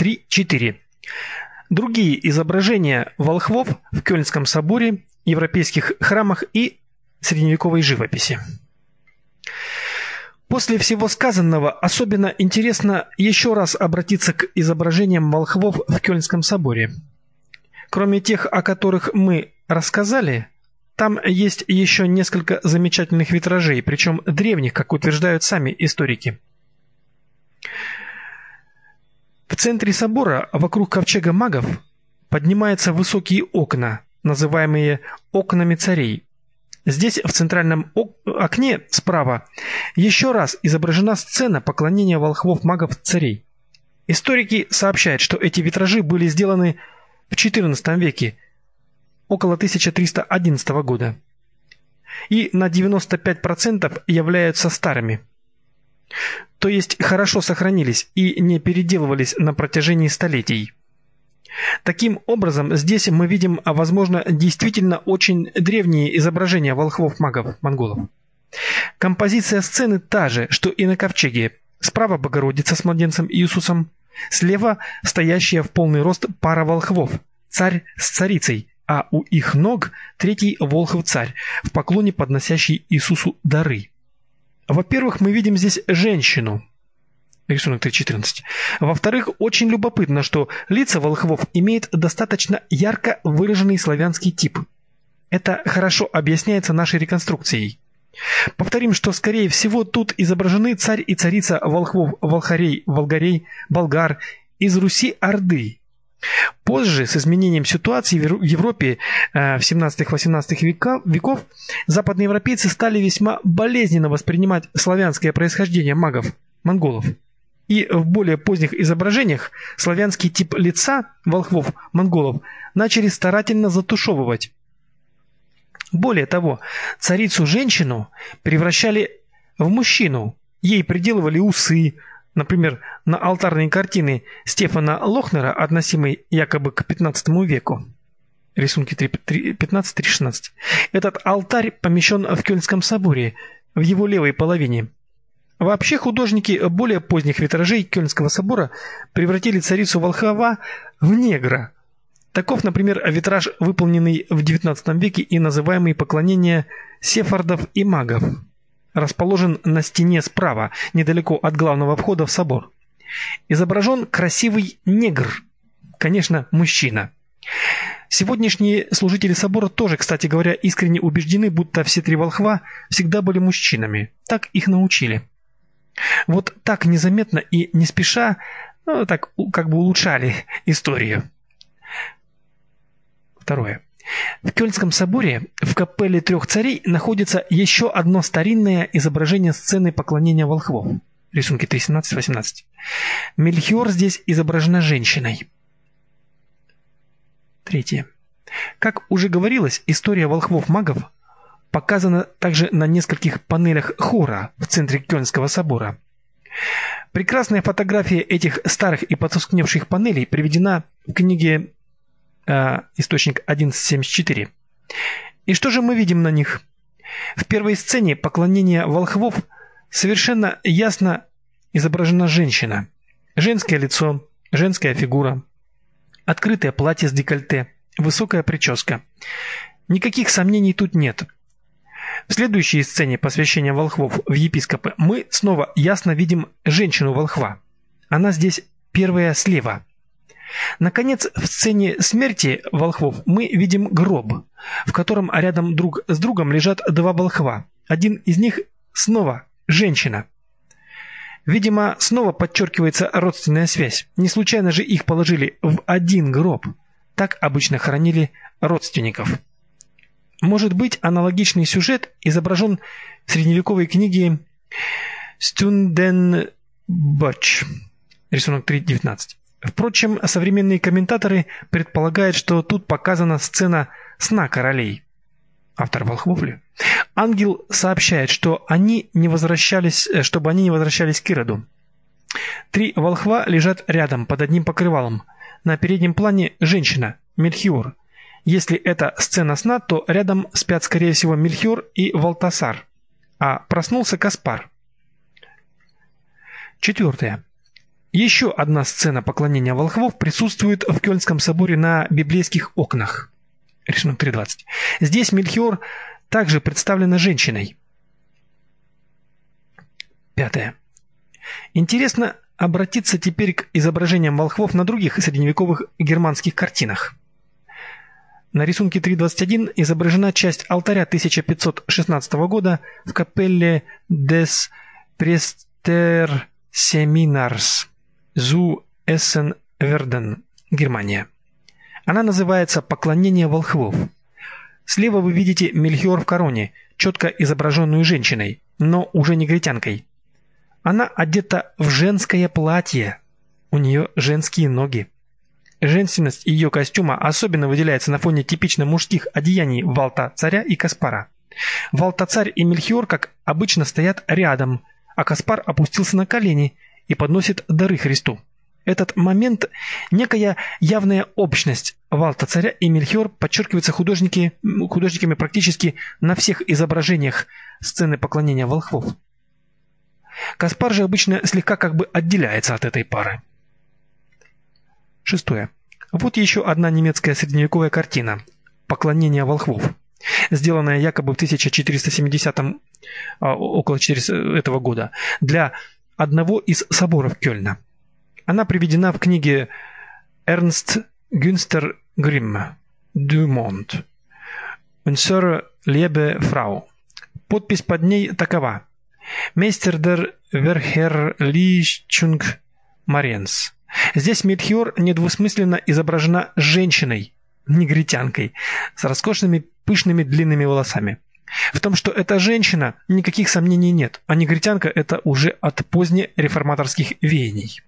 3.4. Другие изображения волхвов в Кёльнском соборе, европейских храмах и средневековой живописи. После всего сказанного особенно интересно еще раз обратиться к изображениям волхвов в Кёльнском соборе. Кроме тех, о которых мы рассказали, там есть еще несколько замечательных витражей, причем древних, как утверждают сами историки. В центре собора, вокруг ковчега магов, поднимаются высокие окна, называемые окнами царей. Здесь, в центральном окне справа, еще раз изображена сцена поклонения волхвов магов царей. Историки сообщают, что эти витражи были сделаны в XIV веке, около 1311 года, и на 95% являются старыми. То есть хорошо сохранились и не переделывались на протяжении столетий. Таким образом, здесь мы видим, возможно, действительно очень древние изображения волхвов-магов монголов. Композиция сцены та же, что и на ковчеге. Справа Богородица с младенцем Иисусом, слева стоящая в полный рост пара волхвов, царь с царицей, а у их ног третий волхв-царь, в поклоне подносящий Иисусу дары. Во-первых, мы видим здесь женщину. Рисунок 3.14. Во-вторых, очень любопытно, что лица волхвов имеют достаточно ярко выраженный славянский тип. Это хорошо объясняется нашей реконструкцией. Повторим, что скорее всего тут изображены царь и царица волхвов, волхарей, волгарей, болгар из Руси-Орды. Позже, с изменением ситуации в Европе в 17-18 веков, западноевропейцы стали весьма болезненно воспринимать славянское происхождение магов, монголов. И в более поздних изображениях славянский тип лица волхвов, монголов начали старательно затушевывать. Более того, царицу-женщину превращали в мужчину, ей приделывали усы. Например, на алтарной картине Стефана Лохнера, относимой якобы к XV веку, рисунки 15-3.16, этот алтарь помещен в Кёльнском соборе, в его левой половине. Вообще художники более поздних витражей Кёльнского собора превратили царицу волхва в негра. Таков, например, витраж, выполненный в XIX веке и называемый «Поклонение сефардов и магов». Расположен на стене справа, недалеко от главного входа в собор. Изображен красивый негр, конечно, мужчина. Сегодняшние служители собора тоже, кстати говоря, искренне убеждены, будто все три волхва всегда были мужчинами. Так их научили. Вот так незаметно и не спеша, так как бы улучшали историю. Второе. В Кёльнском соборе в капелле трех царей находится еще одно старинное изображение сцены поклонения волхвов. Рисунки 3.17-18. Мельхиор здесь изображена женщиной. Третье. Как уже говорилось, история волхвов-магов показана также на нескольких панелях хора в центре Кёльнского собора. Прекрасная фотография этих старых и потускневших панелей приведена в книге источник 1174. И что же мы видим на них? В первой сцене поклонения волхвов совершенно ясно изображена женщина. Женское лицо, женская фигура, открытое платье с декольте, высокая прическа. Никаких сомнений тут нет. В следующей сцене посвящения волхвов в епископы мы снова ясно видим женщину-волхва. Она здесь первая слева. Наконец, в сцене смерти волхвов мы видим гроб, в котором рядом друг с другом лежат два волхва. Один из них снова женщина. Видимо, снова подчеркивается родственная связь. Не случайно же их положили в один гроб. Так обычно хоронили родственников. Может быть, аналогичный сюжет изображен в средневековой книге Стюнденбоч, рисунок 3.19. Впрочем, современные комментаторы предполагают, что тут показана сцена сна королей. Автор волхвов ли? Ангел сообщает, чтобы они не возвращались к Ироду. Три волхва лежат рядом под одним покрывалом. На переднем плане женщина, Мельхиор. Если это сцена сна, то рядом спят, скорее всего, Мельхиор и Валтасар, а проснулся Каспар. Четвертое. Еще одна сцена поклонения волхвов присутствует в Кёльнском соборе на библейских окнах. Рисунок 3.20. Здесь Мельхиор также представлена женщиной. 5. Интересно обратиться теперь к изображениям волхвов на других средневековых германских картинах. На рисунке 3.21 изображена часть алтаря 1516 года в капелле des Priesterseminars zu Essen-Werden, Германия. Она называется «Поклонение волхвов». Слева вы видите Мельхиор в короне, четко изображенную женщиной, но уже негритянкой. Она одета в женское платье. У нее женские ноги. Женственность ее костюма особенно выделяется на фоне типично мужских одеяний Валта-царя и Каспара. Валта-царь и Мельхиор, как обычно, стоят рядом, а Каспар опустился на колени и подносит дары Христу. Этот момент, некая явная общность Валта-царя и Мельхиор подчеркивается художниками практически на всех изображениях сцены поклонения волхвов. Каспар же обычно слегка как бы отделяется от этой пары. 6. Вот еще одна немецкая средневековая картина «Поклонение волхвов», сделанная якобы в 1470 около 400 этого года для одного из соборов Кёльна. Она приведена в книге Ernst Günster Grimm «Du Monde. Unsere liebe Frau». Подпись под ней такова: «Meister der Verherrlichung Mariens». Здесь Мельхиор недвусмысленно изображена женщиной, негритянкой, с роскошными пышными длинными волосами. В том, что это женщина, никаких сомнений нет, а негритянка – это уже от позднереформаторских веяний.